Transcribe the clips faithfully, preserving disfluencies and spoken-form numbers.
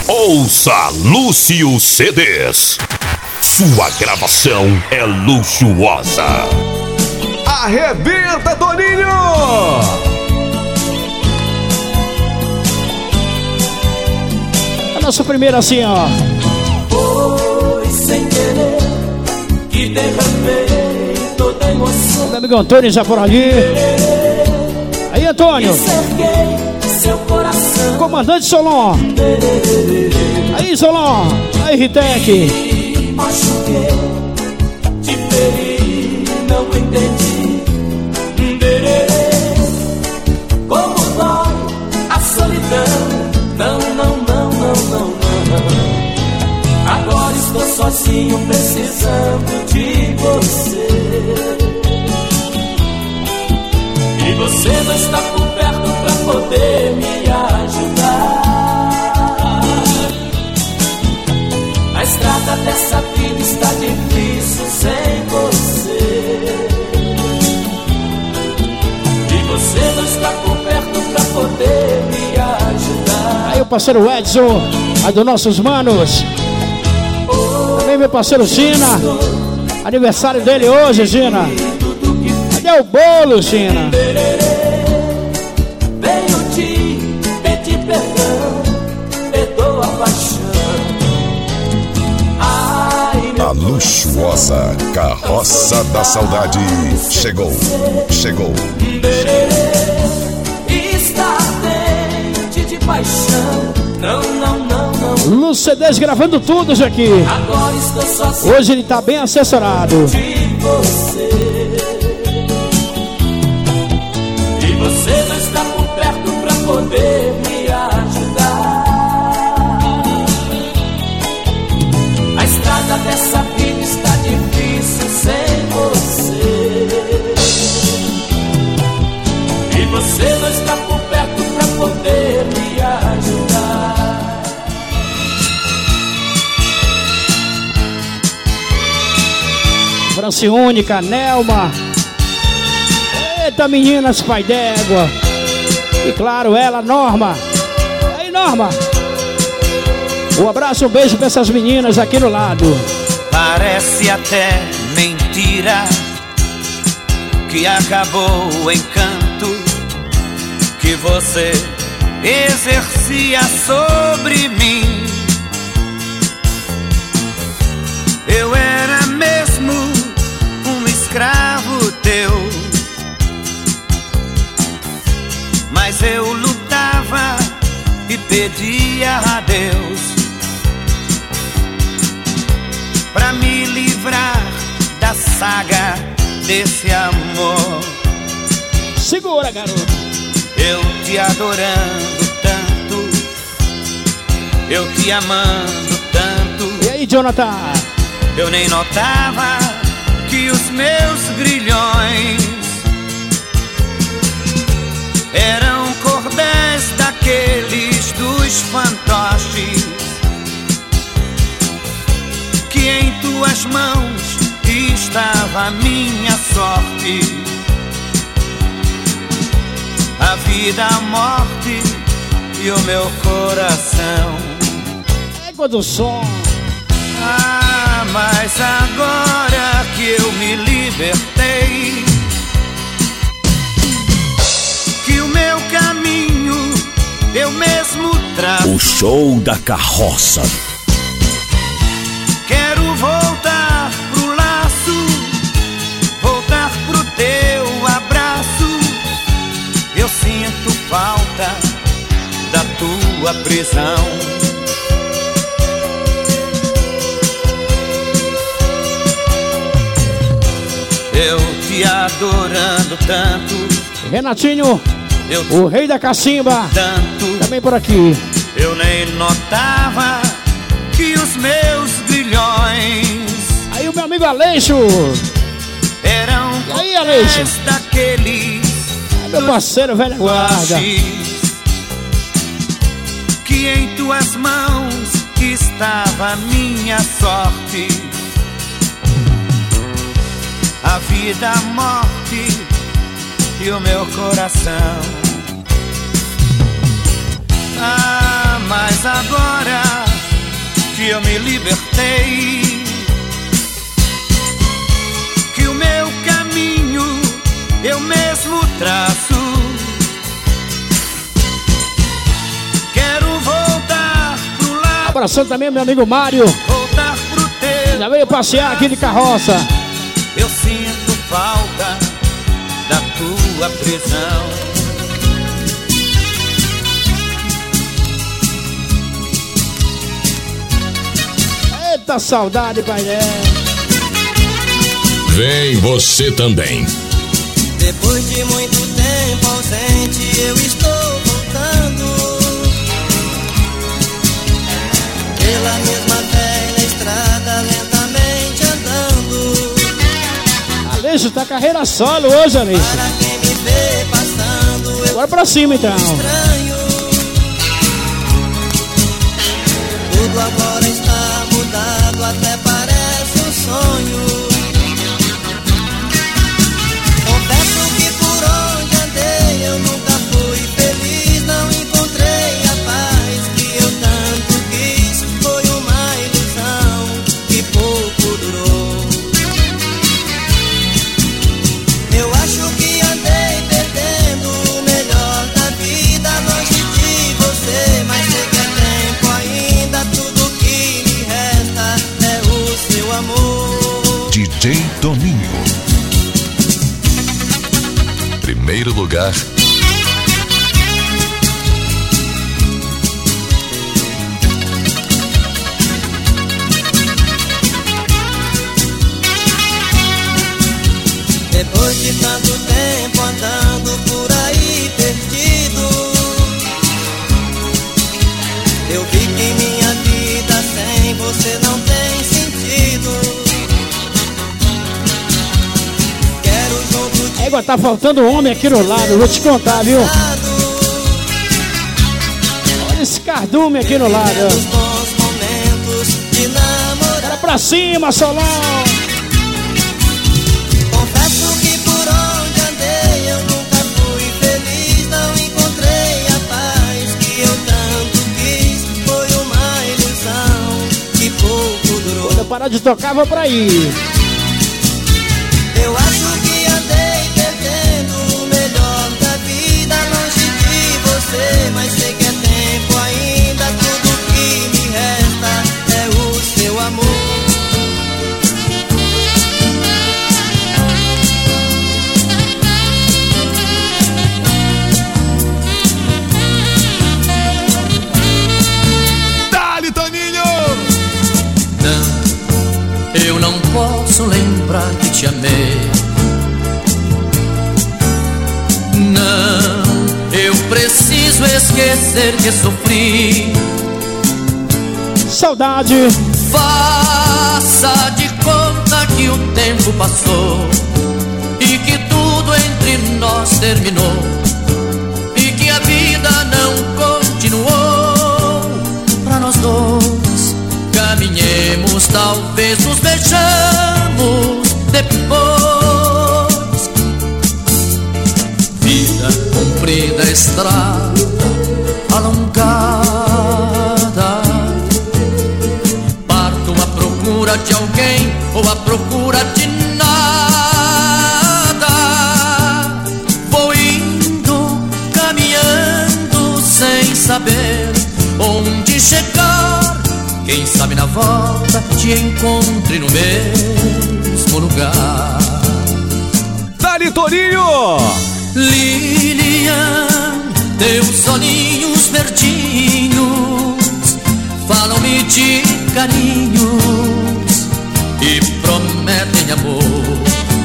Ouça Lúcio C Ds. Sua gravação é luxuosa. Arrebenta, Toninho! A nossa primeira assim, ó. Foi sem querer que derramei toda a emoção. Meu amigo Antônio já por ali. Aí, Antônio. Seu coração. Comandante Solon. Aí, Solon. Aí, Ritec. Machuquei, te feri, não entendi. Como dói a solidão. Não, não, não, não, não, não. Agora estou sozinho precisando de você. E você não está por perto pra poder me ajudar. A estrada dessa vida está difícil sem você. E você não está por perto pra poder me ajudar. Aí o parceiro Edson, a dos nossos manos. Também meu parceiro China. Aniversário dele hoje, China. Cadê o bolo, China? Venho te pedir perdão, perdoa a paixão. A luxuosa carroça da saudade chegou, chegou. Está ardente de paixão. Não, não, não, não. Lúcio C Ds gravando tudo isso aqui. Agora estou sozinho. Hoje ele tá bem assessorado. De você. E você não está por perto pra poder me ajudar. A estrada dessa vida está difícil sem você. E você não está por perto pra poder me ajudar. Franciúnica, Nelma. Eita, meninas, pai d'égua. E claro, ela, Norma. Aí, Norma. Um abraço, um beijo pra essas meninas aqui no lado. Parece até mentira que acabou o encanto que você exercia sobre mim. Eu era mesmo um escravo teu, mas eu lutava e pedia a Deus pra me livrar da saga desse amor. Segura, garoto. Eu te adorando tanto, eu te amando tanto. E aí, Jonathan? Eu nem notava que os meus grilhões eram cordéis daqueles dos fantoches, que em tuas mãos estava a minha sorte. A vida, a morte e o meu coração. Égua do som. Ah, mas agora que eu me libertei, que o meu caminho eu mesmo traço. O show da carroça. Quero voltar pro laço, voltar pro teu abraço. Eu sinto falta da tua prisão. Eu te adorando tanto, Renatinho, eu o rei da cacimba, tanto, também por aqui. eu nem notava que os meus grilhões Aí o meu amigo Aleixo. eram E aí, Aleixo? cordéis daqueles Aí, meu parceiro, velho guarda. Que em tuas mãos estava a minha sorte. A vida, a morte e o meu coração. Ah, mas Mas agora que eu me libertei, que o meu caminho eu mesmo traço, quero voltar pro lado. Abraçando também meu amigo Mário. Voltar pro teu. Já veio passear aqui de carroça. Eu sinto falta da tua prisão. Eita saudade, pai. Vem você também. Depois de muito tempo ausente, eu estou voltando pela mesma velha estrada, lentamente andando. Aleixo, tá carreira solo hoje, Aleixo. Para quem me vê passando, eu Agora pra cima, então. estranho. Tudo agora está mudado, até parece um sonho. Confesso que por onde andei eu nunca fui feliz, não encontrei a paz que eu tanto quis. Foi uma ilusão que pouco durou. Eu acho que andei perdendo o melhor da vida, longe de você, mas sei que é tempo ainda, tudo que me resta é o seu amor. D J Toninho. Primeiro lugar. Depois de tanto tempo andando por aí perdido, eu vi que minha vida sem você não tem sentido. Quero junto de Égua, tá faltando homem aqui no lado, vou te contar, viu? lado, Olha esse cardume aqui no lado. os bons momentos de namorar. Bora pra cima, Solon! Confesso que por onde andei eu nunca fui feliz, não encontrei a paz que eu tanto quis. Foi uma ilusão que pouco durou. Quando eu parar de tocar, vou pra aí. Eu acho que andei perdendo o melhor da vida, longe de você, mas sei que é tempo ainda, tudo que me resta é o seu amor. Dali, Toninho! Não, eu não posso lembrar que te amei. Não, eu preciso esquecer que sofri. Saudade. Faça de conta que o tempo passou e que tudo entre nós terminou e que a vida não continuou. Pra nós dois caminhemos, talvez nos beijamos depois. Vida comprida, estrada alongada, parto à procura de alguém ou à procura de nada. Vou indo, caminhando sem saber onde chegar. Quem sabe na volta te encontre no mesmo lugar. Dali, Toninho! Lilian, teus olhinhos verdinhos falam-me de carinhos e prometem amor.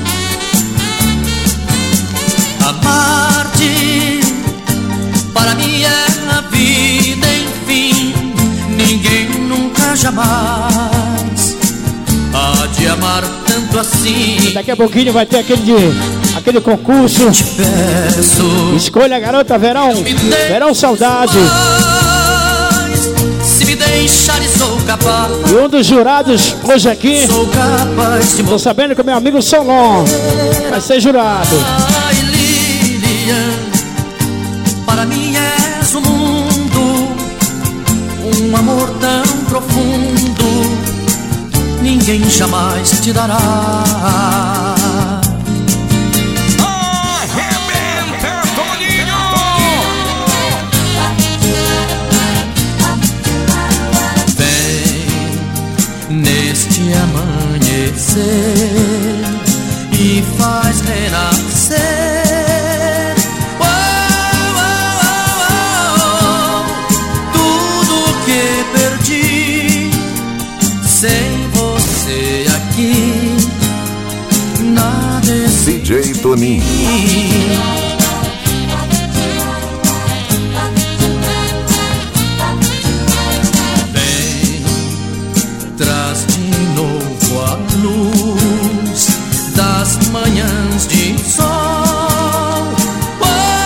Amar-te para mim é a vida, enfim. Ninguém nunca jamais há de amar tanto assim. Daqui a pouquinho vai ter aquele, de, aquele concurso. Peço, Escolha a garota verão. Verão saudade. se me deixares, sou capaz. E um dos jurados hoje aqui, Sou capaz de tô sabendo que o meu amigo Solon vai ser jurado. Ai, Lilian, para mim és o mundo, jamais te dará. Arrebenta, Toninho! Vem neste amanhecer e faz renascer oh, oh, oh, oh, tudo que perdi sem você aqui. Nada D J Toninho. Vem, traz de novo a luz das manhãs de sol. Oh,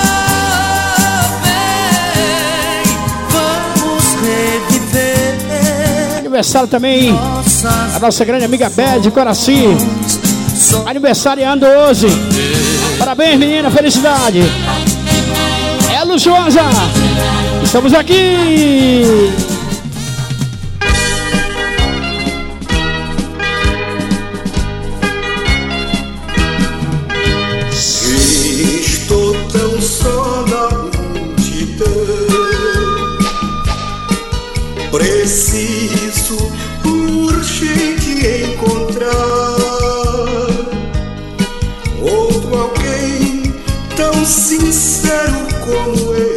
vem, vamos reviver. Aniversário também a nossa grande amiga Bé de Coraci, aniversariando hoje. Parabéns, menina, felicidade. É luxuosa. Estamos aqui. Estou tão só na multidão, preciso urgente encontrar outro alguém tão sincero como eu.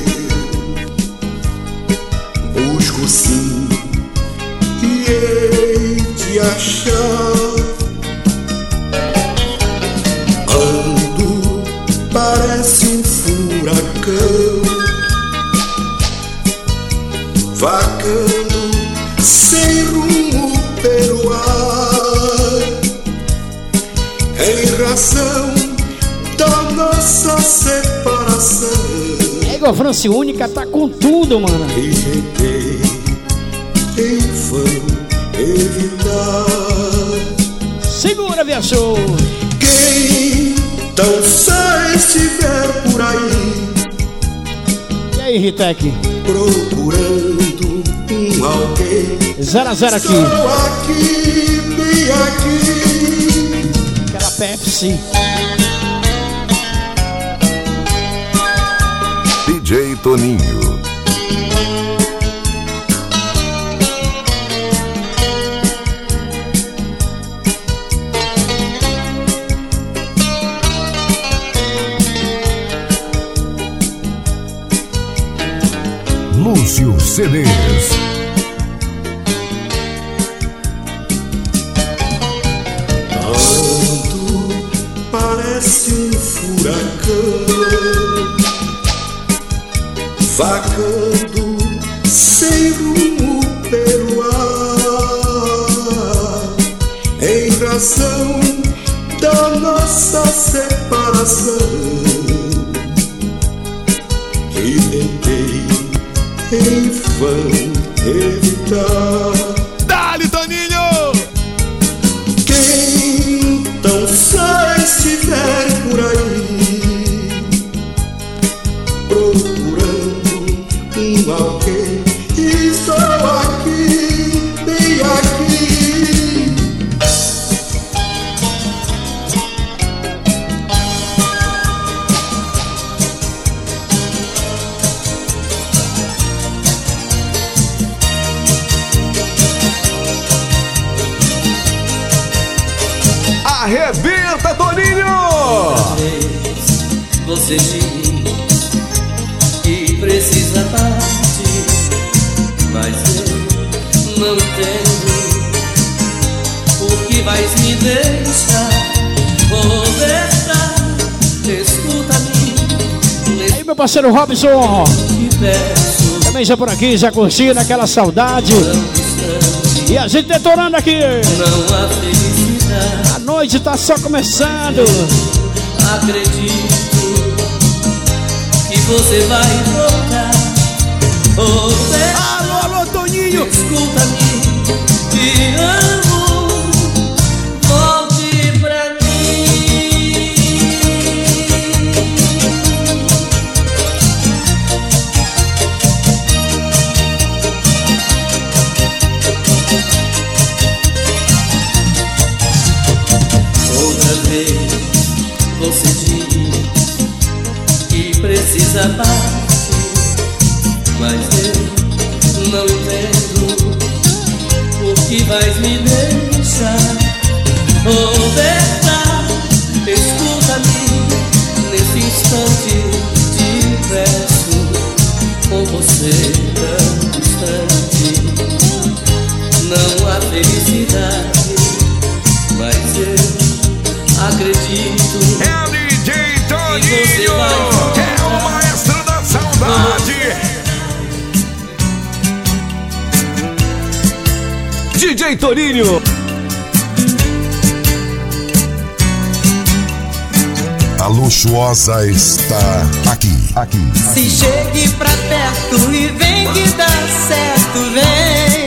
Busco sim e hei de achar. Ando, parece um furacão, vagando sem rumo pelo ar, em razão da nossa separação. É igual a France Única, tá com tudo, mano. E tentei em vão evitar. Segura, viajou. Quem tão só estiver por aí E aí, Ritec? procurando um alguém, zero a zero aqui. estou aqui, bem aqui. Aquela Pepsi. D J Toninho. Lúcio C Ds. Ando, parece um furacão, vagando sem rumo pelo ar, em razão da nossa separação. E tentei em vão evitar. Dale, Toninho! Quem tão só estiver por aí procurando um alguém, estou aqui, bem aqui. Arrebenta, Toninho! Você diz que precisa partir, mas eu não entendo por que vais me deixar. Vou deixar, escuta-me. Aí, meu parceiro Robson. Te peço, Também já por aqui, já curtindo aquela saudade. tão distante, E a gente detonando aqui. não há felicidade. A noite tá só começando. Acredito que você vai voltar. Você Alô, alô, Toninho. escuta-me, te amo, volte pra mim. essa parte, mas eu não entendo por que vais me deixar. Oh, verdade, escuta-me nesse instante, te peço, com você tão distante. Não há felicidade, mas eu acredito. É o D J Toninho, é o maestro da saudade. D J Toninho. A luxuosa está aqui, aqui. Se chegue pra perto e vem que dá certo, vem.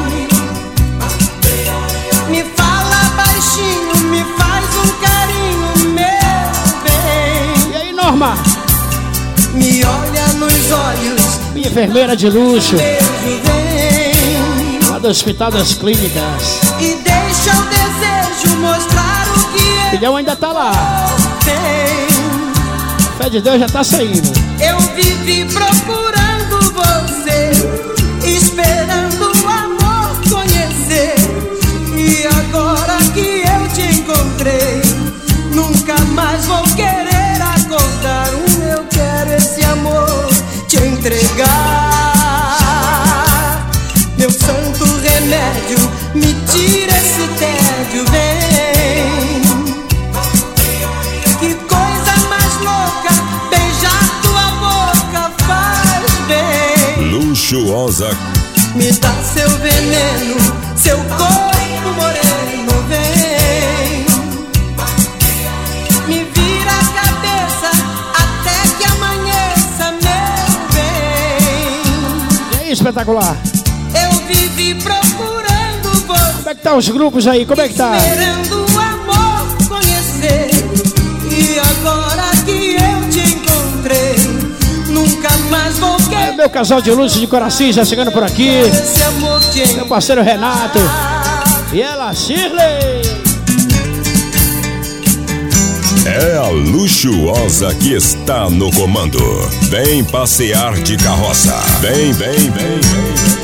Me fala baixinho, me faz um carinho, meu bem. E aí, Norma? Me olha nos olhos, Minha enfermeira de luxo, beijo, vem. lá do Hospital das Clínicas. E deixa o desejo mostrar o que O é. filhão ainda tá lá. Fé de Deus já tá saindo. Eu vivi procurando você, esperando o amor conhecer. E agora que eu te encontrei, nunca mais vou querer acordar. Eu quero esse amor te entregar. Meu santo remédio, me tira esse tédio, vem. Que coisa mais louca, beijar tua boca faz bem. Luxuosa. Me dá seu veneno, seu corpo moreno, vem. Me vira a cabeça até que amanheça, meu bem. E aí, espetacular. Eu vivi procurando você, Como é que tá os grupos aí? Como é que tá? esperando o amor conhecer. E agora que eu te encontrei, nunca mais vou É querer meu casal de luxo de Coraci já chegando por aqui. esse amor te Meu parceiro Renato. E ela, Shirley. É a luxuosa que está no comando. Vem passear de carroça. Vem, vem, vem, vem.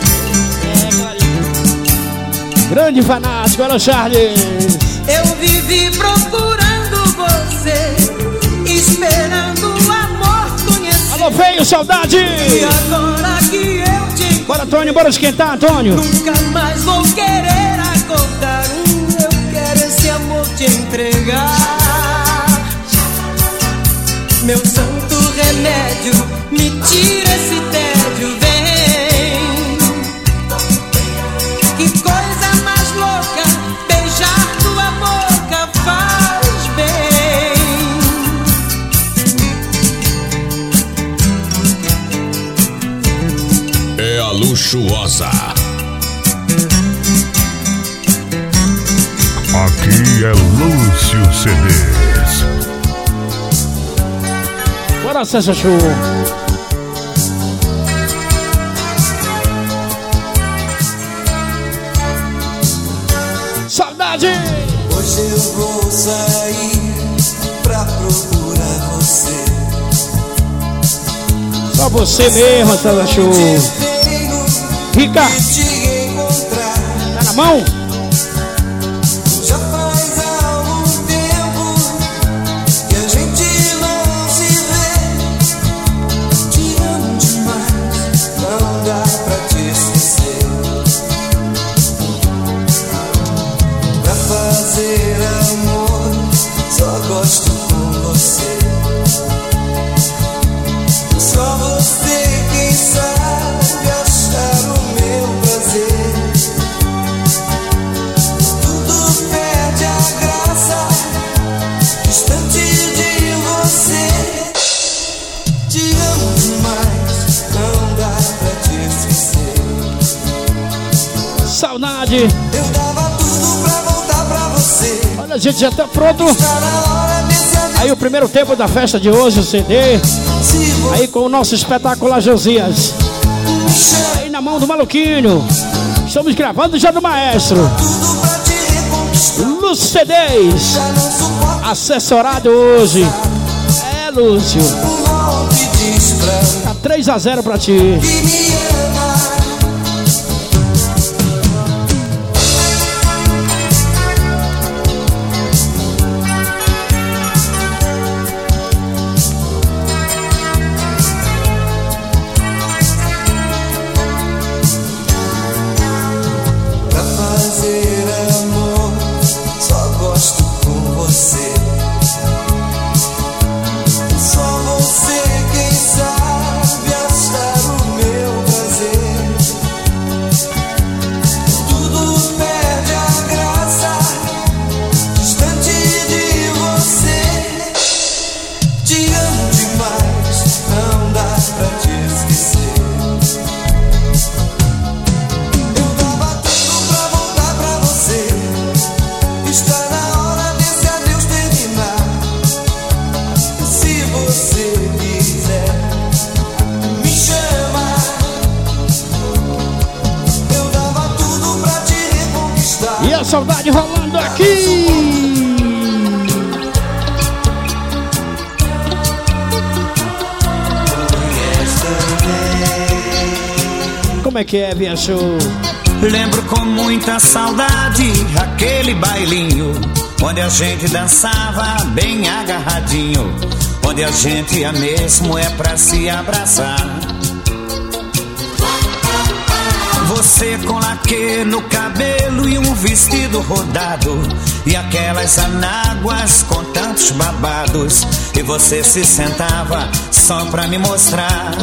Grande fanático, olha o Charles. Eu vivi procurando você, esperando o amor conhecer. Alô, feio, saudade. E agora que eu te encontro, Bora, Antônio, bora esquentar, Antônio. nunca mais vou querer acordar. Eu quero esse amor te entregar. Meu santo remédio, me tira esse tédio, vem. Que coisa mais louca, beijar tua boca faz bem. É a luxuosa. Aqui é Lúcio C Ds. Bora, César Show. Saudade. Hoje eu vou sair pra procurar você. Só você mesmo, César Show. Venho Rica, te encontrar. tá na mão? Já faz algum tempo que a gente não se vê. Te amo demais, não dá pra te esquecer. Pra fazer amor, só gosto com você. Só você quem sabe achar o meu prazer. Tudo perde a graça, distante de você. Te amo demais, não dá pra te esquecer. Saudade. Eu dava tudo pra voltar pra você. Olha, a gente já tá pronto. Tá na hora desse adeus. Aí o primeiro tempo da festa de hoje, o C D. Se você Aí com o nosso espetacular Josias. me chama, Aí na mão do maluquinho. Estamos gravando já do maestro. tudo pra te reconquistar. Lúcio C Ds. Já não suporto Assessorado hoje. É, Lúcio. um golpe de ministra. Tá três a zero pra ti. Que me ama. Pra fazer amor, só gosto com você. Só você quem sabe achar o meu prazer. Tudo perde a graça distante de você. Te amo demais, não dá pra te esquecer. Eu dava tudo pra voltar pra você. Está na hora desse adeus terminar. Se você quiser, me chama. Eu dava tudo pra te reconquistar. E a saudade rolando aqui. Como é que é, Via Show? Lembro com muita saudade aquele bailinho onde a gente dançava bem agarradinho, onde a gente ia mesmo é pra se abraçar. Você com laque no cabelo e um vestido rodado, e aquelas anáguas com tantos babados, e você se sentava só pra me mostrar.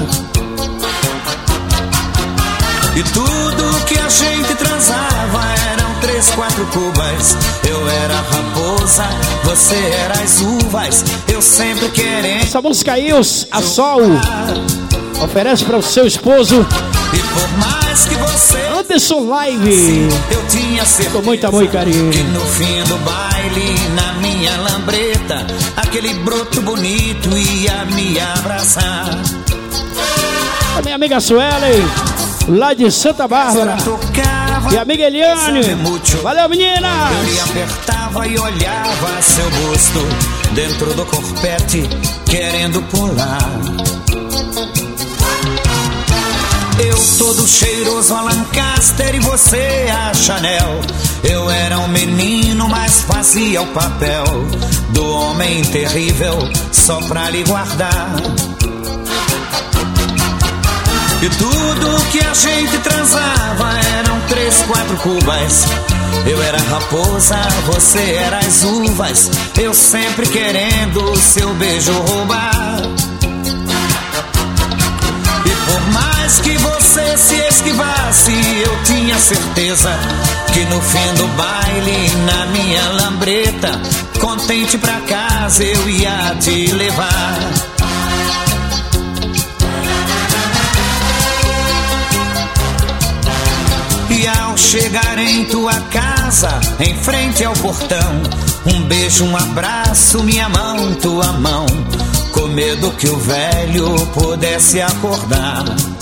E tudo que a gente transava eram três, quatro cubas. Eu era a raposa, você era as uvas. Eu sempre querendo. Essa música aí, os- a Sol oferece para o seu esposo E por mais que você Anderson Live. eu tinha certeza Com muito amor e carinho. que no fim do baile, na minha lambreta, aquele broto bonito ia me abraçar. A minha amiga Suelen, lá de Santa Bárbara. Tocava E a amiga Eliane. Valeu, meninas! Eu lhe apertava e olhava seu busto dentro do corpete, querendo pular. Eu todo cheiroso a Lancaster e você a Chanel. Eu era um menino, mas fazia o papel do homem terrível só pra lhe guardar. E tudo que a gente transava eram três, quatro cubas. Eu era a raposa, você era as uvas. Eu sempre querendo seu beijo roubar. E por mais que você se esquivasse, eu tinha certeza que no fim do baile, na minha lambreta, contente pra casa eu ia te levar. E ao chegar em tua casa, em frente ao portão, um beijo, um abraço, minha mão, tua mão, com medo que o velho pudesse acordar.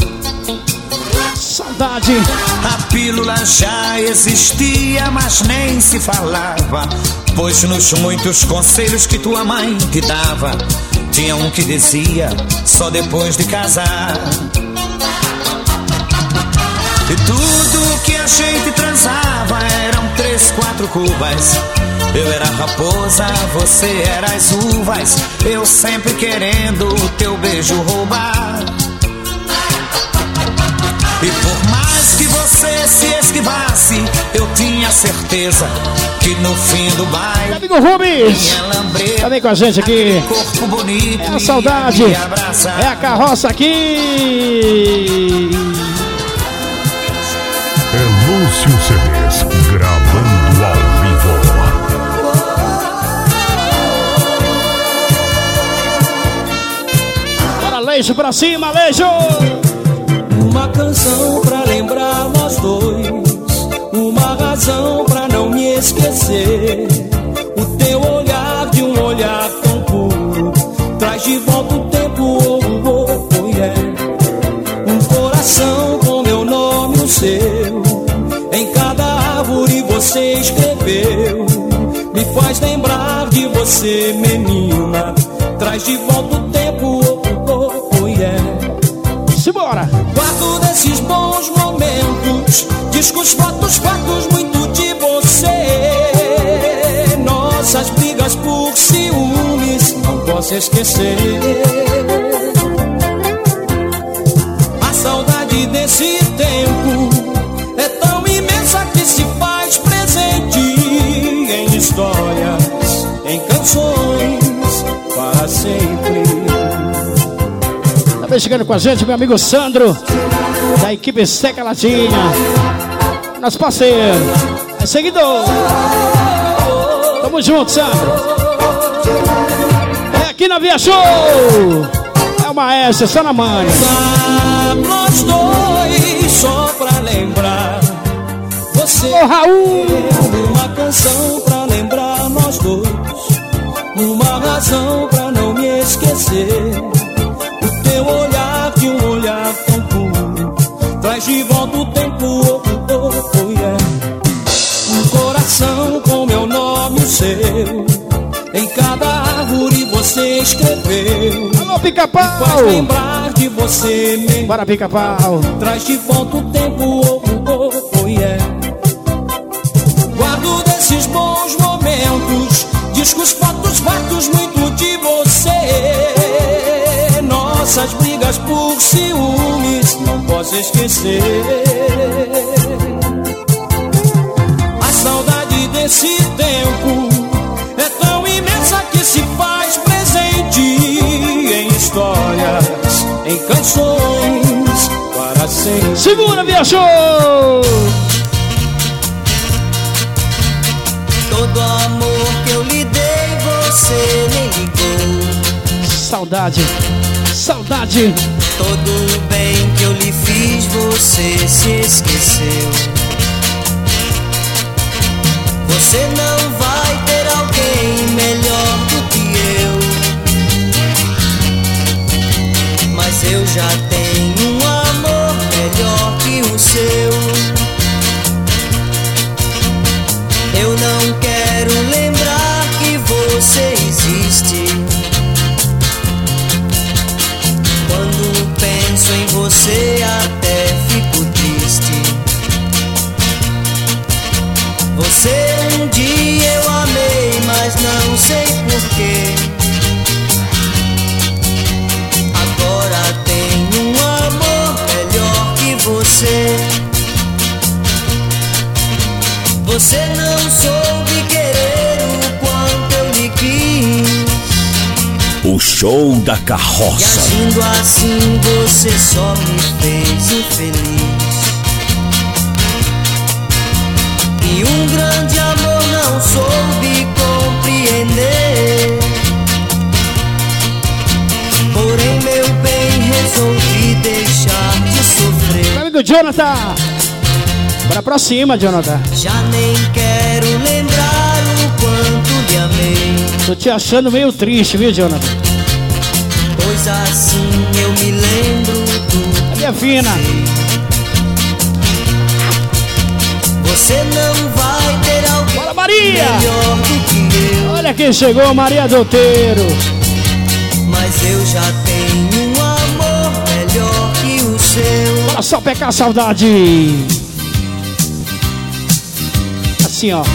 Saudade. A pílula já existia, mas nem se falava, pois nos muitos conselhos que tua mãe te dava, tinha um que dizia, só depois de casar. E tudo que a gente transava eram três, quatro cubas. Eu era a raposa, você era as uvas. Eu sempre querendo o teu beijo roubar. E por mais que você se esquivasse, eu tinha certeza que no fim do baile, Meu amigo Rubens, minha lambreta, tá bem com a gente aqui. corpo bonito, É a saudade, ia me abraçar. é a carroça aqui. É Lúcio C Ds, gravando ao vivo. Bora, Leixo, pra cima, Leixo. Uma canção pra lembrar nós dois, uma razão pra não me esquecer. O teu olhar de um olhar tão puro traz de volta o tempo, oh, oh, oh, yeah. Um coração com meu nome e o seu, em cada árvore você escreveu. Me faz lembrar de você, menina, traz de volta o tempo, oh, oh, oh, yeah. discos, fotos, fatos, muito de você. Nossas brigas por ciúmes, não posso esquecer. A saudade desse tempo é tão imensa que se faz presente em histórias, em canções, para sempre. Tá bem chegando com a gente, meu amigo Sandro, da equipe Seca Latina. Nosso parceiro, é seguidor. Tamo junto, Sandro. É aqui na Via Show. É o maestro, só na manha. Nós dois, só pra lembrar você. Ô, Raul! Uma canção pra lembrar nós dois. Uma razão pra não me esquecer. O teu olhar de um olhar tão puro traz de volta o tempo, oh, oh, oh, yeah. Um coração com meu nome, o seu. Em cada árvore você escreveu. Alô, Pica-Pau! Faz lembrar de você mesmo. Bora, Pica-Pau! Traz de volta o tempo, oh, oh, oh, yeah. Guardo desses bons momentos, discos, fotos, fatos, muito de você. Nossas brigas por ciúmes, não posso esquecer. A saudade desse tempo é tão imensa que se faz presente em histórias, em canções, para sempre. Segura, Via Show! Todo amor que eu lhe dei, você nem ligou. Saudade, saudade. Todo bem que eu lhe fiz, você se esqueceu. Você não vai ter alguém melhor do que eu. Mas eu já tenho um amor melhor que o seu. Eu não quero lembrar que você existe. Quando penso em você até fico triste. Você um dia eu amei, mas não sei porquê. Agora tenho um amor melhor que você. Você não soube querer o quanto eu lhe quis. O show da carroça. E agindo assim você só me fez infeliz. E um grande amor não soube compreender. Porém meu bem resolvi deixar de sofrer. Meu amigo Jonathan, bora pra cima, Jonathan. Já nem quero lembrar o quanto lhe amei. Tô te achando meio triste, viu, Jonathan? Pois assim eu me lembro do A minha fina. Você não vai ter alguém Bora, Maria! melhor do que eu. Olha quem chegou, Maria Douteiro. Mas eu já tenho um amor melhor que o seu. Bora só pecar a saudade. Assim, ó.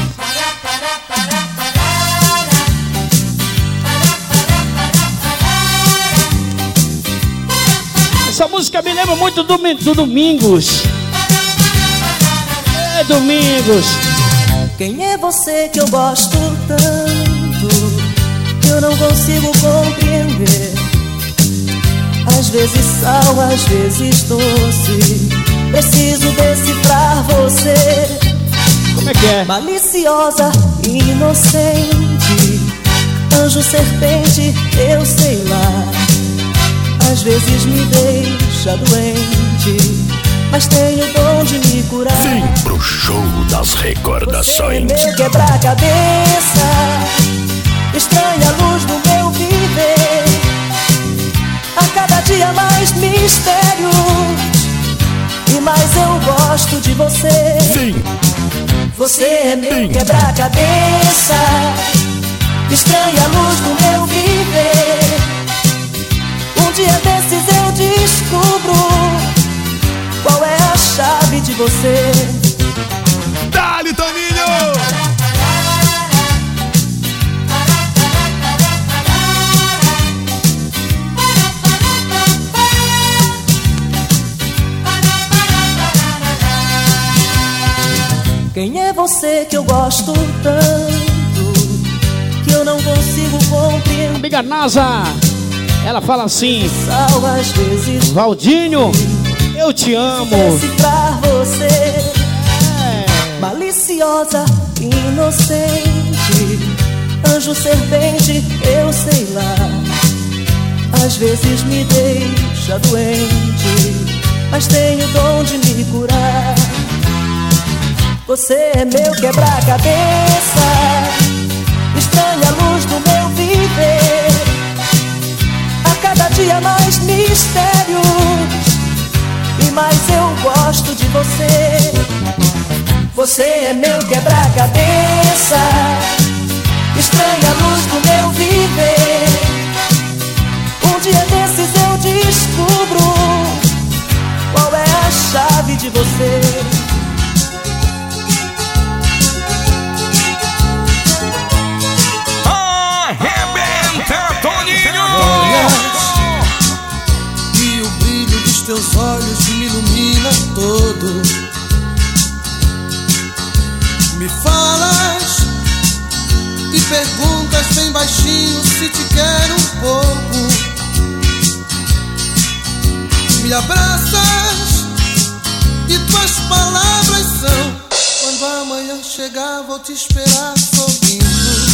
Essa música me lembra muito do, do Domingos. É, Domingos. Quem é você que eu gosto tanto, que eu não consigo compreender? Às vezes sal, às vezes doce, preciso decifrar você. Como é que é? Maliciosa, inocente, anjo, serpente, eu sei lá. Às vezes me deixa doente, mas tenho o dom de me curar. Vem pro show das recordações. Você é meu quebra-cabeça, estranha luz do meu viver. A cada dia mais mistérios, e mais eu gosto de você. Vem. Você é meu quebra-cabeça, estranha luz do meu viver. Um dia desses eu descubro qual é a chave de você. Dali, Toninho! Quem é você que eu gosto tanto, que eu não consigo compreender? Amiga Nasa, ela fala assim: às vezes, Valdinho, eu te amo. Pra você, é. Maliciosa, inocente, anjo, serpente, eu sei lá. Às vezes me deixa doente, mas tenho o dom de me curar. Você é meu quebra-cabeça, estranha luz do meu viver. A cada dia mais mistérios, e mais eu gosto de você. Você é meu quebra-cabeça, estranha luz do meu viver. Um dia desses eu descubro qual é a chave de você. E o brilho dos teus olhos me ilumina todo. Me falas e perguntas bem baixinho se te quero um pouco. Me abraças e tuas palavras são: quando amanhã chegar vou te esperar sorrindo,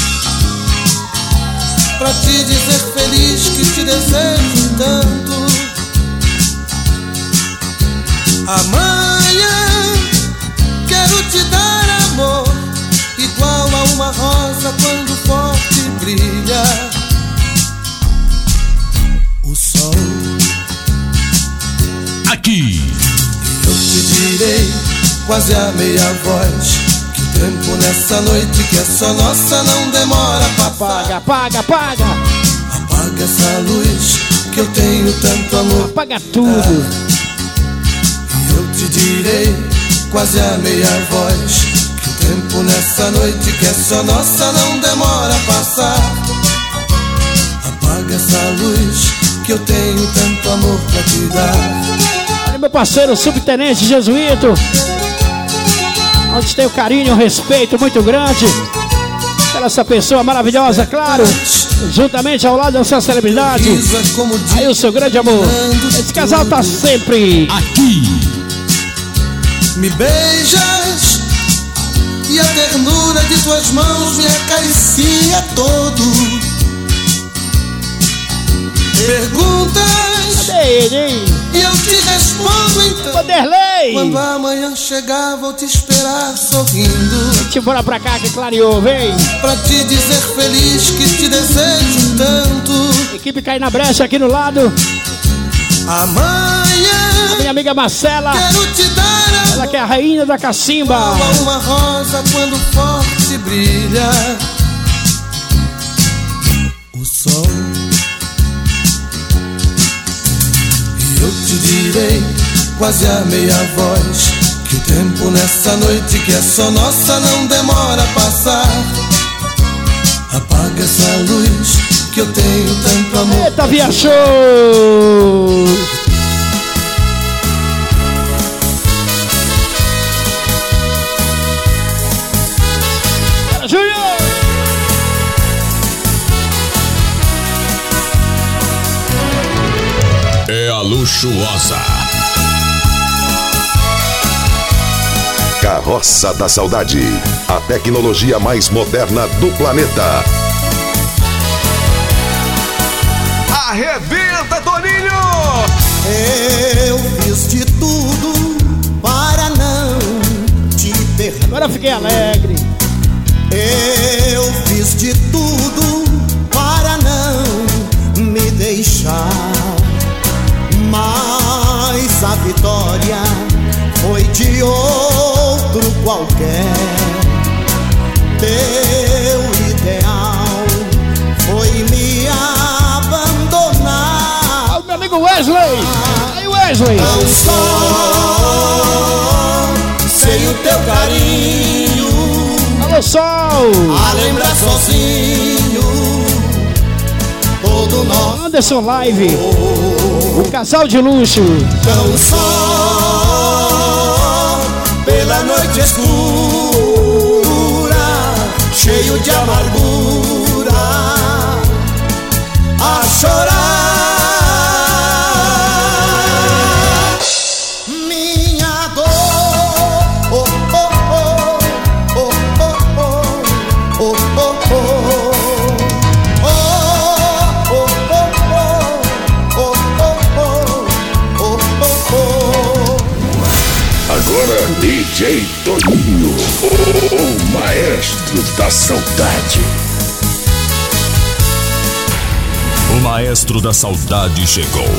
pra te dizer feliz que te desejo tanto. Amanhã quero te dar amor, igual a uma rosa quando forte brilha o sol. Aqui eu te direi, quase a meia voz, que o tempo nessa noite que é só nossa não demora pra apaga, apaga, apaga. Apaga essa luz que eu tenho tanto amor. Apaga tudo. E eu te direi, quase a meia voz, que o tempo nessa noite que é só nossa não demora a passar. Apaga essa luz que eu tenho tanto amor pra te dar. Olha meu parceiro subtenente Jesuíto, onde tem o carinho e o respeito muito grande pela essa pessoa maravilhosa, claro, juntamente ao lado dessa celebridade. Aí o seu grande amor. Esse casal tá sempre aqui. Me beijas e a ternura de tuas mãos me acaricia todo. Perguntas e eu te respondo então. Vanderlei, quando amanhã chegar vou te esperar sorrindo. Deixa eu bora pra cá que clareou, vem. Pra te dizer feliz que te desejo tanto. Equipe cai na brecha aqui no lado. Amanhã a minha amiga Marcela, quero te dar amor, ela que é a rainha da cacimba. Como uma rosa quando forte brilha o sol. E eu te direi, quase a meia voz, que o tempo nessa noite que é só nossa não demora a passar. Apaga essa luz que eu tenho tanto amor. Eita, viajou! Júnior! É a luxuosa Carroça da Saudade, a tecnologia mais moderna do planeta. Arrebenta, Toninho! Eu fiz de tudo para não te perder. Agora eu fiquei alegre. Eu fiz de tudo para não me deixar, mas a vitória foi de outro qualquer. Teu ideal foi me abandonar. Olha o meu amigo Wesley. Aí, Wesley. Não só sei o teu carinho. Alô, Sol! A lembrar sozinho todo nosso Anderson Live, o casal de luxo. tão só pela noite escura, cheio de amargura, a chorar minha dor. Oh, oh, oh, oh, oh, oh, oh, oh, Agora D J Toninho, o, o maestro da saudade. O maestro da saudade chegou.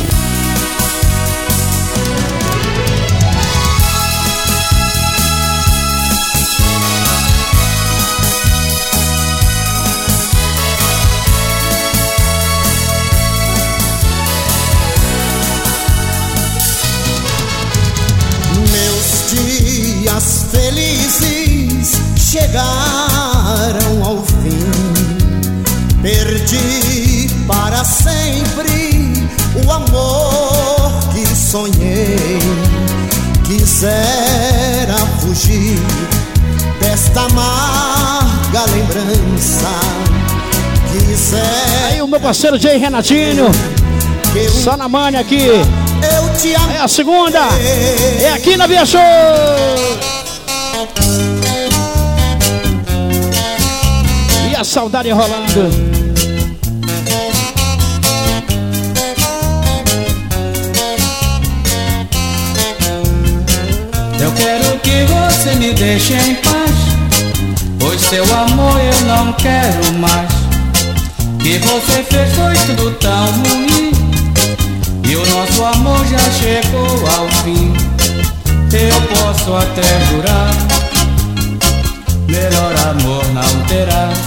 Dias felizes chegaram ao fim. Perdi para sempre o amor que sonhei. Quisera fugir desta amarga lembrança. Quisera. Aí o meu parceiro Jay Renatinho, só na manha aqui. Eu te amo. É a segunda, é aqui na Via Show. E a saudade rolando. Eu quero que você me deixe em paz, pois seu amor eu não quero mais. Que você fez foi tudo tão ruim, e o nosso amor já chegou ao fim. Eu posso até jurar, melhor amor não terás.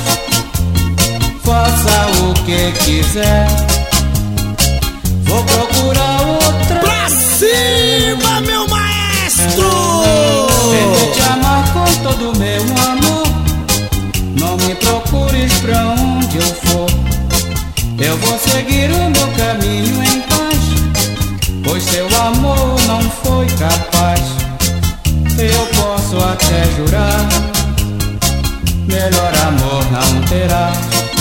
Faça o que quiser, vou procurar outra. Pra cima, meu maestro! Tento te amar com todo o meu amor. Não me procures pra onde eu for. Eu vou seguir o meu caminho em paz, pois seu amor não foi capaz. Eu posso até jurar, melhor amor não terás.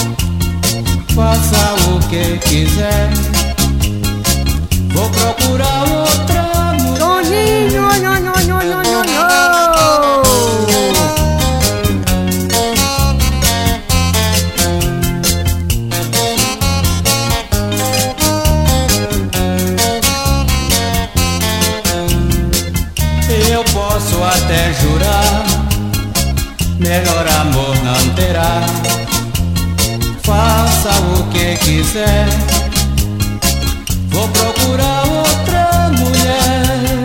Faça o que quiser, vou procurar outra mulher. Toninho, no, no, no, no, no, no. Eu posso até jurar, melhor amor não terá. Faça o que quiser, vou procurar outra mulher.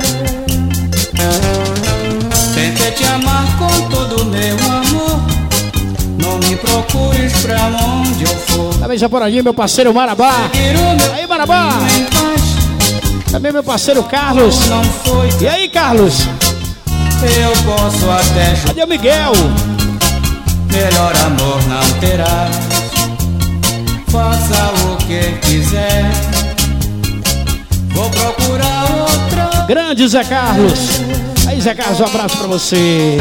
Tentei te amar com todo o meu amor. Não me procures pra onde eu for. Também já por ali, meu parceiro Marabá. Aí, Marabá. Também meu parceiro Carlos. E aí, Carlos? Eu posso até jurar. Cadê o Miguel? Melhor amor não terá. Faça o que quiser, vou procurar outra. Grande Zé Carlos. Aí, Zé Carlos, um abraço pra você.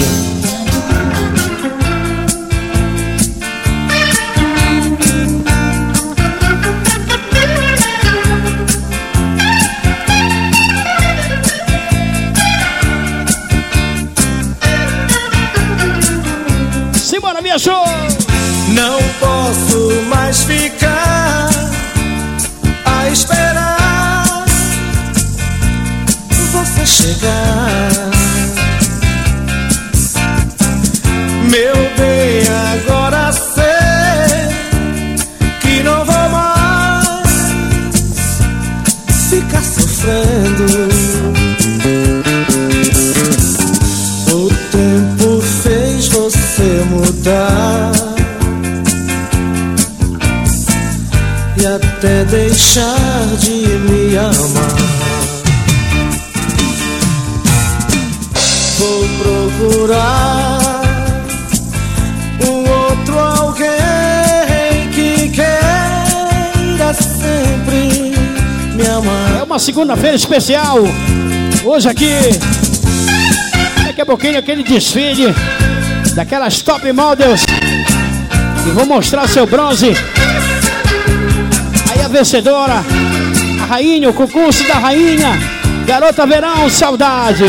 Simbora, minha show! Não posso mais ficar a esperar você chegar. Meu bem, agora sei que não vou mais ficar sofrendo. O tempo fez você mudar e até deixar de me amar. Vou procurar procurar um outro alguém que queira sempre me amar. É uma segunda-feira especial. Hoje aqui, daqui a pouquinho, aquele desfile daquelas top models. E vou mostrar seu bronze. Aí a vencedora, a rainha, o concurso da rainha. Garota Verão, saudade.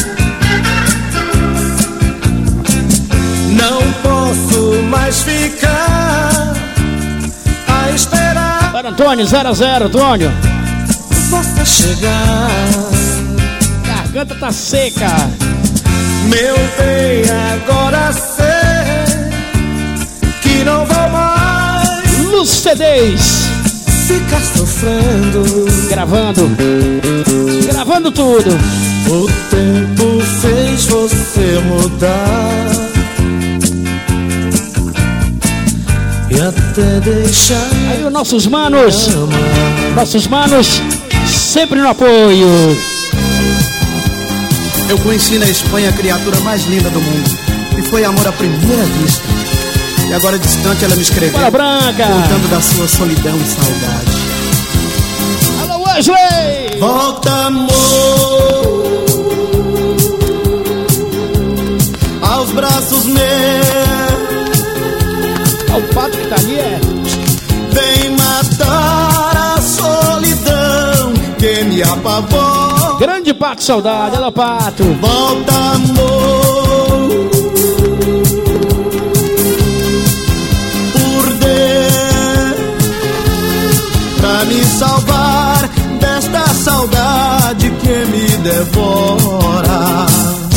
Não posso mais ficar a esperar. Para Antônio, zero a zero, Antônio. Você chegar. Garganta tá seca. Meu bem, agora sei que não vou mais Luz C Ds. ficar sofrendo. Gravando. Gravando tudo. O tempo fez você mudar e até deixar. Aí os nossos manos, nossos manos, sempre no apoio. Eu conheci na Espanha a criatura mais linda do mundo e foi amor à primeira vista. E agora distante ela me escreveu, Bola Branca, contando da sua solidão e saudade. Alô Wesley! Volta, amor, aos braços meus. Ah, o pato que tá ali é. Vem matar a solidão que me apavora. Grande Pato, saudade, alô Pato. Volta, amor, por Deus, pra me salvar desta saudade que me devora.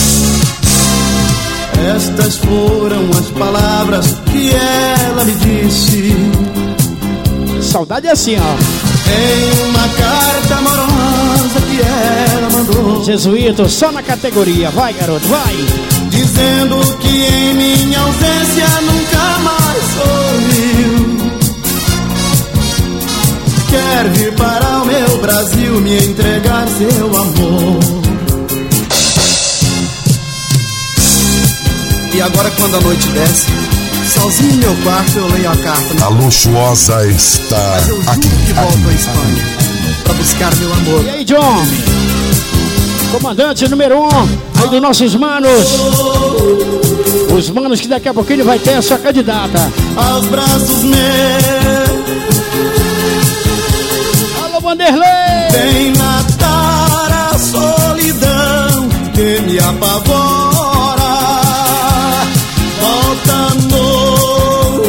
Estas foram as palavras que ela me disse. Saudade é assim, ó. Em uma carta amorosa que ela mandou. Jesuíto, só na categoria. Vai, garoto, vai. Dizendo que em minha ausência nunca mais sorriu. Quer vir para o meu Brasil me entregar seu amor. E agora quando a noite desce, sozinho em meu quarto eu leio a carta. A luxuosa está Mas eu juro aqui. que volto à Espanha pra buscar meu amor. E aí, John? Comandante número um, aí dos nossos manos. Os manos que daqui a pouquinho vai ter a sua candidata. Aos braços meus. Alô, Vanderlei! Vem matar a solidão que me apavora. Volta, amor,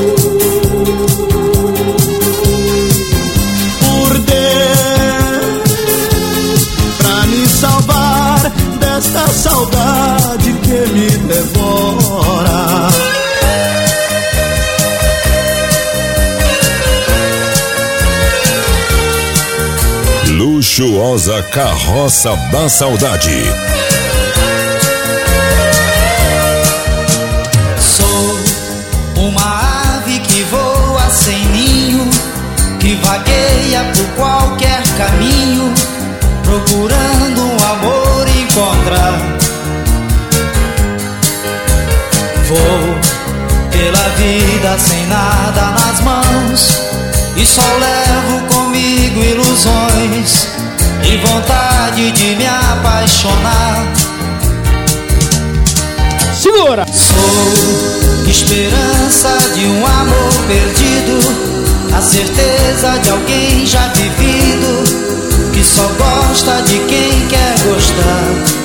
por Deus, pra me salvar desta saudade que me devora. Luxuosa Carroça da Saudade. Uma ave que voa sem ninho, que vagueia por qualquer caminho, procurando um amor encontrar. Vou pela vida sem nada nas mãos, e só levo comigo ilusões e vontade de me apaixonar. Segura! Sou esperança de um amor perdido, a certeza de alguém já vivido, que só gosta de quem quer gostar.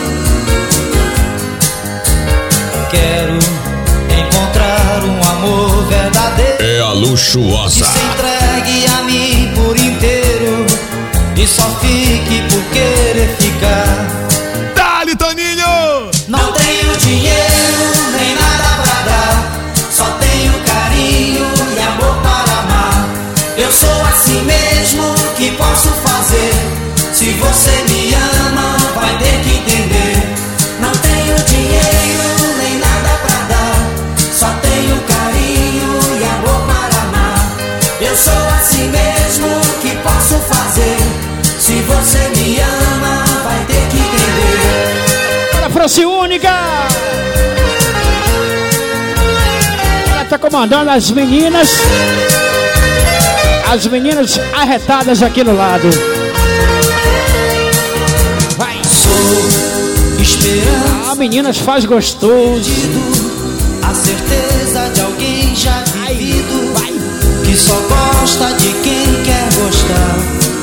Quero encontrar um amor verdadeiro, É a luxuosa. que se entregue a mim por inteiro e só fique por querer ficar. Dá-lhe, Toninho! Não tenho dinheiro nem nada pra dar, só tenho carinho e amor para amar. Eu sou assim mesmo, que posso fazer? Se você me ama, vai ter que entender. Não tenho dinheiro nem nada pra dar, só tenho carinho e amor para amar. Eu sou assim mesmo, que posso fazer? Se você me ama, vai ter que entender. Para a França Única! comandando as meninas. As meninas arretadas aqui no lado. Vai. Sou esperança. Ah, meninas faz gostoso. A certeza de alguém já vivido. Vai. Que só gosta de quem quer gostar.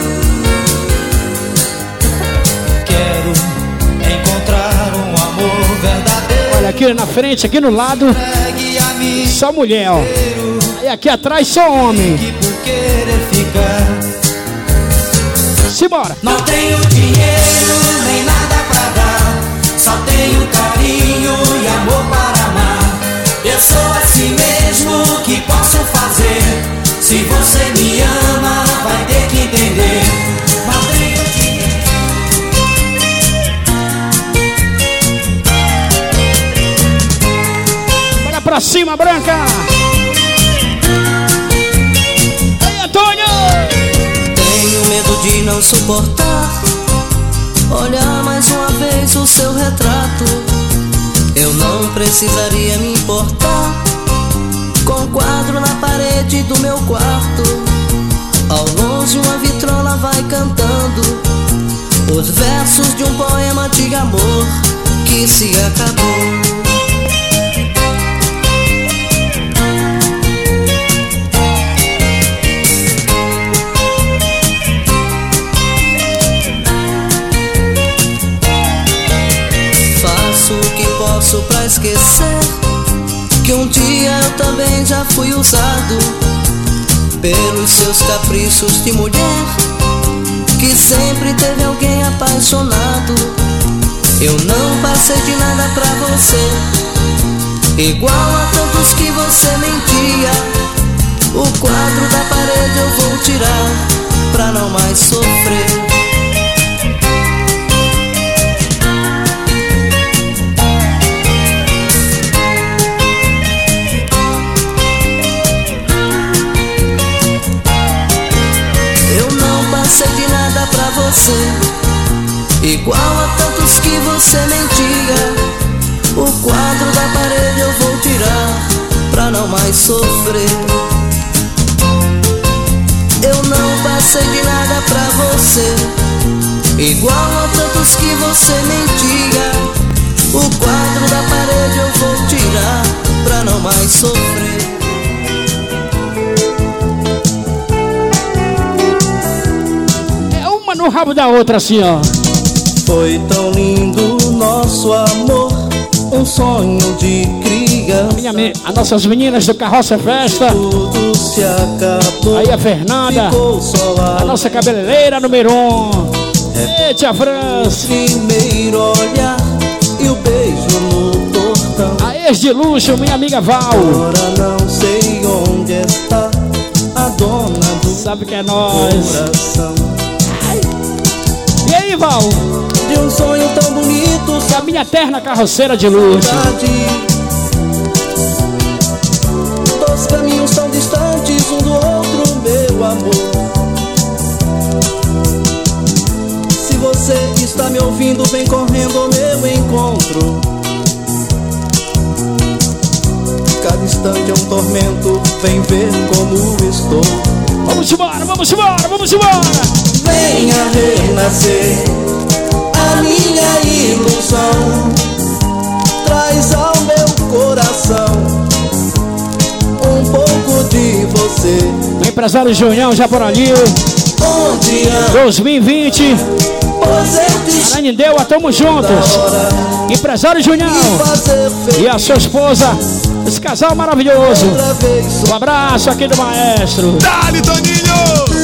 Quero encontrar um amor verdadeiro. Olha aqui na frente, aqui no lado, só mulher, ó. E aqui atrás só homem. Simbora. Não tenho dinheiro nem nada pra dar, só tenho carinho e amor para amar. Eu sou assim mesmo, que posso fazer? Se você me ama, vai ter que entender. Não tenho dinheiro. Bora pra cima, Branca. Aí, Antônio. Tenho medo de não suportar olhar mais uma vez o seu retrato. Eu não precisaria me importar com o quadro na parede do meu quarto. Ao longe uma vitrola vai cantando os versos de um poema de amor que se acabou. Faço o que posso pra esquecer que um dia eu também já fui usado pelos seus caprichos de mulher, que sempre teve alguém apaixonado. Eu não passei de nada pra você, igual a tantos que você mentia. O quadro da parede eu vou tirar pra não mais sofrer. Passei de nada pra você, igual a tantos que você mentia. O quadro da parede eu vou tirar pra não mais sofrer. Eu não passei de nada pra você, igual a tantos que você mentia. O quadro da parede eu vou tirar pra não mais sofrer. No rabo da outra, assim, ó. Foi tão lindo o nosso amor, um sonho de criança. Minha, as nossas meninas do Carroça Festa. Tudo se acabou. Aí a Fernanda, a nossa cabeleireira número um. É. Ei, tia França. Primeiro olhar e o beijo no portão. A ex de luxo, minha amiga Val. Agora não sei onde está a dona do Sabe que é nós. coração. E aí, Val? De um sonho tão bonito, que a minha eterna carroceira de luxo. Dois caminhos tão distantes um do outro, meu amor. Se você está me ouvindo, vem correndo ao meu encontro. Cada instante é um tormento, vem ver como estou. Vamos embora, vamos embora, vamos embora. Venha renascer a minha ilusão, traz ao meu coração um pouco de você. O empresário Junião já por ali. dois mil e vinte Ananindeua, tamo juntos. Empresário Junião e a sua esposa, esse casal maravilhoso. Um abraço aqui do maestro. Dale, Toninho!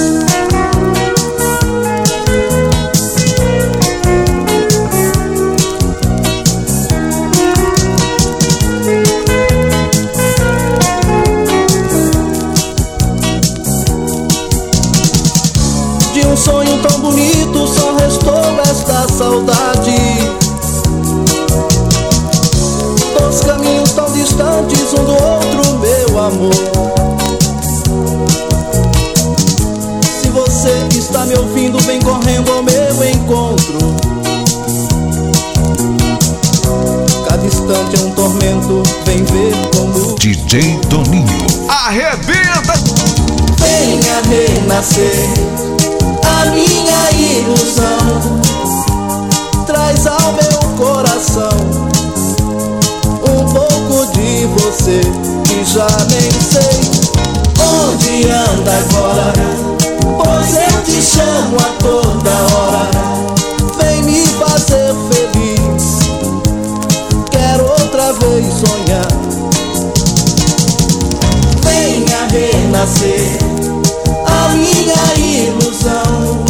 Sonho tão bonito, só restou esta saudade. Dois caminhos tão distantes um do outro, meu amor. Se você está me ouvindo, vem correndo ao meu encontro. Cada instante é um tormento, vem ver como D J Toninho. Arrebenta! Venha renascer a minha ilusão, traz ao meu coração um pouco de você que já nem sei onde anda agora, pois eu te chamo a toda hora. Vem me fazer feliz, quero outra vez sonhar. Venha renascer a minha ilusão.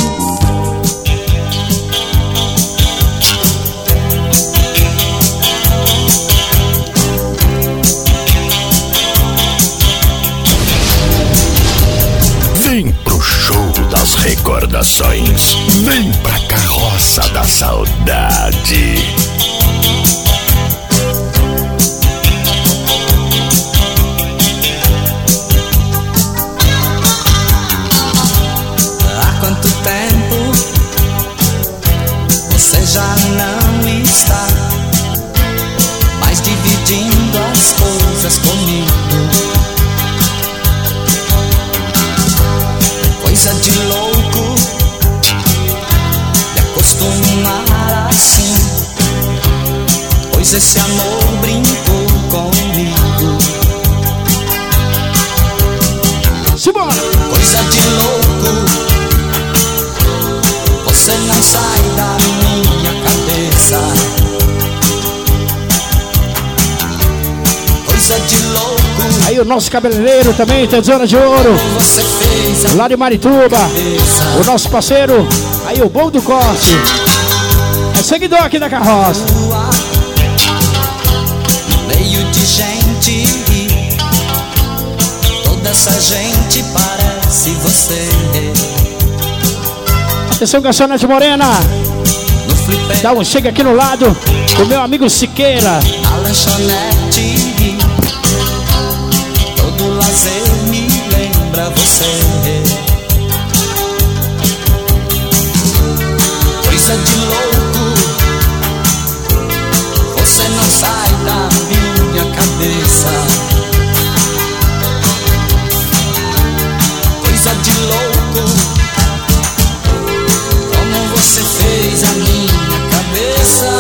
Vem pro show das recordações, vem pra carroça da saudade. Já não está mais dividindo as coisas comigo. Coisa de louco de acostumar assim, pois esse amor brincou comigo. Simbora! Coisa de louco, você não sai da minha cabeça. Coisa de louco. Aí o nosso cabeleireiro também, Tesoura de Ouro, lá de Marituba. O nosso parceiro, aí o Bom do Corte. É seguidor aqui da carroça. Meio de gente, toda essa gente parece você. Atenção, garçonete Morena, dá um chega aqui no lado do meu amigo Siqueira. Na lanchonete, todo lazer me lembra você. Coisa de louco, você não sai da minha cabeça. Coisa de louco, você fez a minha cabeça.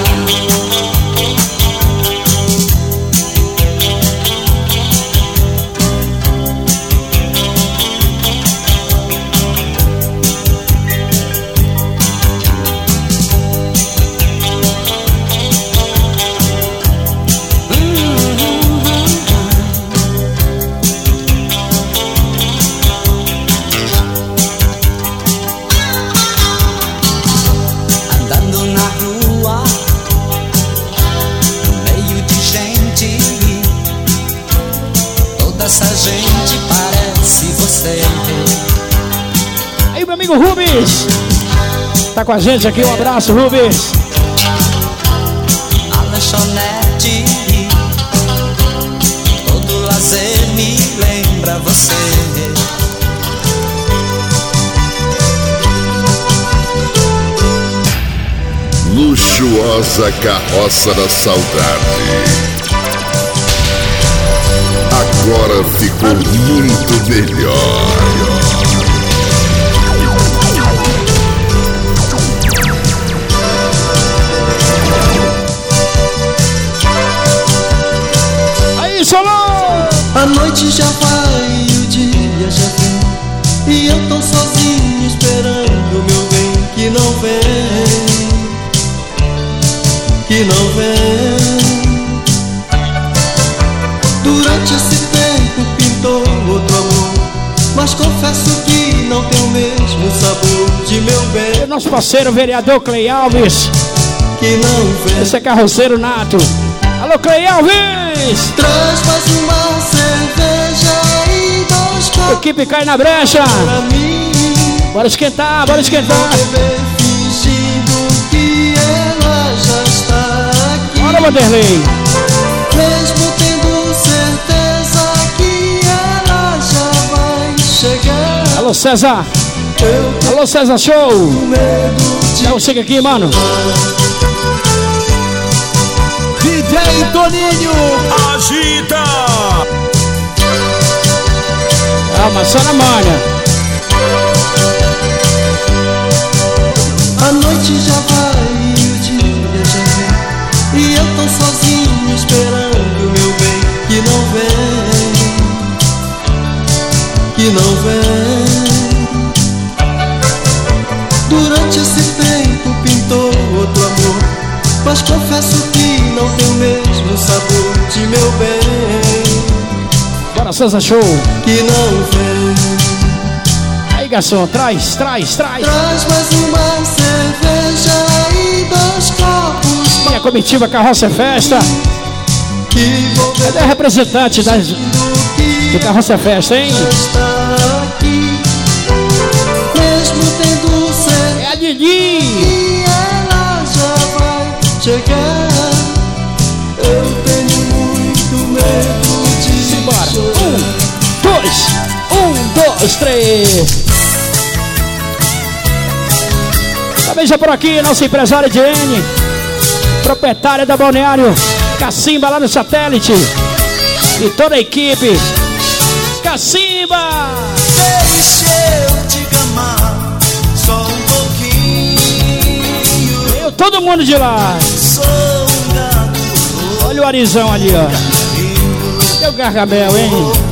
Rubens tá com a gente aqui, um abraço, Rubens. A lanchonete, todo lazer me lembra você. Luxuosa carroça da saudade. Agora ficou muito melhor. A noite já vai e o dia já vem, e eu tô sozinho esperando meu bem que não vem, que não vem. Durante esse tempo pintou outro amor, mas confesso que não tem o mesmo sabor de meu bem. E o nosso parceiro vereador Clay Alves, que não vem. Esse é carroceiro nato. Alô, Clay Alves! Traz mais uma cerveja e dois copos. Equipe cai na brecha. Bora esquentar, bora esquentar. Beber fingindo que ela já está aqui. Bora, Vanderlei. Mesmo tendo certeza que ela já vai chegar. Alô, César. Alô, César Show. Então chega aqui, mano. D J Toninho. Agita! Calma, só na manha. A noite já vai e o dia já vem, e eu tô sozinho esperando o meu bem, que não vem, que não vem. Durante esse tempo pintou outro amor, mas confesso que não tem o mesmo sabor de meu bem. Bora, Souza Show. Que não vem. Aí, garçom, traz, traz, traz. Traz mais uma cerveja e dois copos. Minha comitiva Carroça é Festa. Que vou ver. Cadê a representante das, do Carroça é Festa, hein? Está aqui, mesmo tendo certeza. É a Didi. E ela já vai chegar. Eu tenho muito medo de. Simbora. Um, dois, um, dois, três. Também já por aqui, nossa empresária Diene, proprietária da Balneário Cacimba lá no satélite. E toda a equipe. Cacimba! Deixa eu te amar só um pouquinho. Eu, todo mundo de lá. Sou um gato. Olha o Arizão ali, ó. Cadê o Gargamel, hein?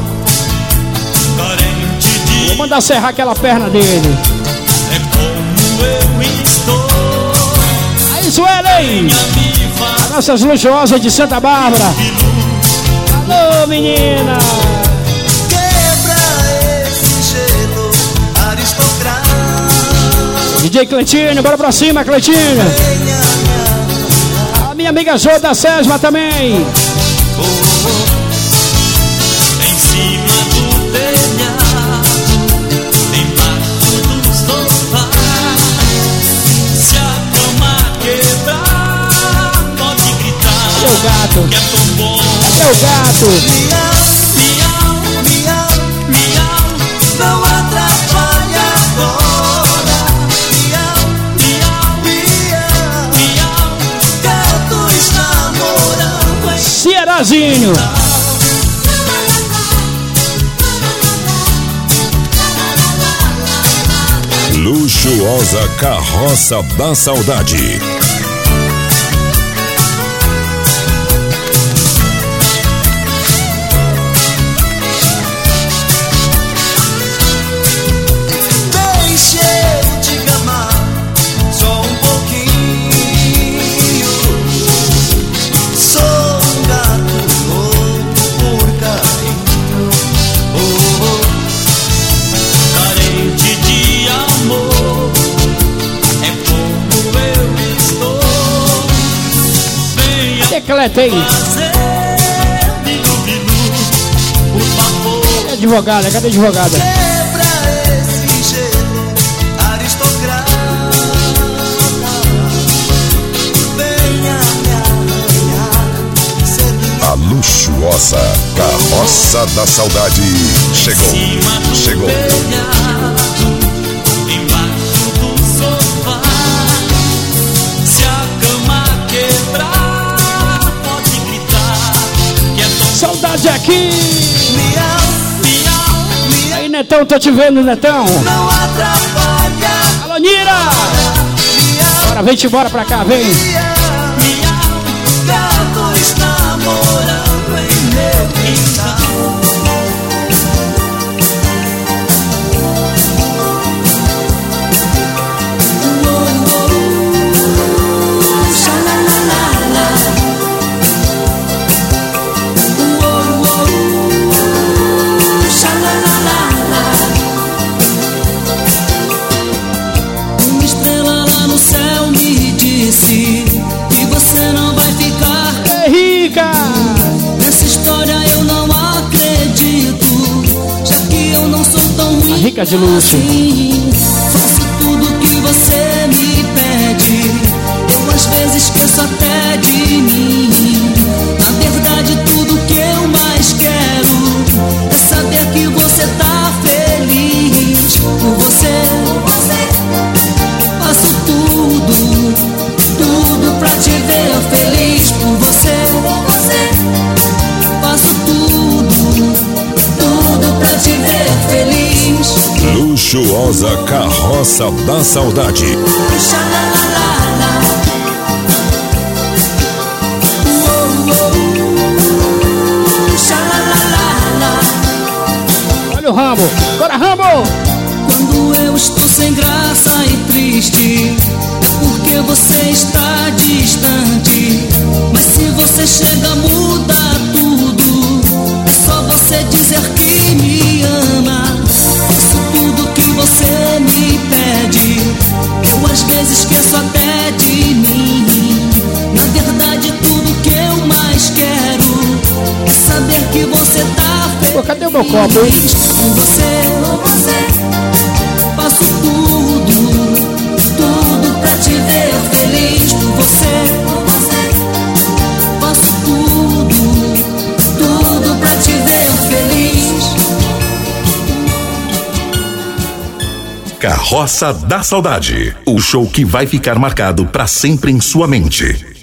Vou mandar serrar aquela perna dele. É como eu estou. Aí, Suelen! As nossas luxuosas de Santa Bárbara. Alô, menina! Quebra esse gelo aristocrata. D J Cleitinho, bora pra cima, Cleitinho! A minha amiga Jô da Sesma também! Em cima do telhado, embaixo do sofá. Se a cama quebrar, pode gritar. Cadê o gato? Que é tão bom. Cadê o gato? Miau, miau, miau, miau, não atrapalha agora. Miau, miau, miau, miau, gatos namorando em Cearazinho! Luxuosa Carroça da Saudade. Deixa eu te amar só um pouquinho. Sou um gato louco por carinho, oh, oh. Carente de amor. É como eu estou. Venha Decletei! fazer bilu-bilu, por favor. Cadê a advogada? Cadê a advogada? Quebra esse gelo aristocrata. Venha me arranhar, A luxuosa Carroça da Saudade chegou, chegou. embaixo do sofá. Se a cama quebrar, pode gritar. Que é tão Saudade aqui! miau, miau, miau. Aí, Netão, tô te vendo, Netão! Não atrapalha. Alô, Nira! Bora, vem te embora pra cá, vem! Miau, gatos namorando em meu quintal. Uma estrela lá no céu me disse que você não vai ficar. Ei, rica! Nessa história eu não acredito, já que eu não sou tão ruim. A rica de luxo. assim. Faço tudo que você me pede, eu às vezes esqueço até de mim. Na verdade tudo que eu mais quero é saber que você tá feliz. Por você, faço tudo, tudo pra te ver feliz. Por você, luxuosa Carroça da Saudade. Olha o Rambo, bora Rambo! Quando eu estou sem graça e triste, é porque você está distante. Mas se você chega, muda tudo. É só você dizer que me ama. Isso tudo que você me pede, eu às vezes esqueço até de mim. Na verdade, tudo que eu mais quero é saber que você tá feliz. Pô, cadê o meu copo, hein? Com você, com você, faço tudo, tudo pra te ver feliz. Com você, com você, faço tudo, tudo pra te ver feliz. Carroça da Saudade, o show que vai ficar marcado pra sempre em sua mente.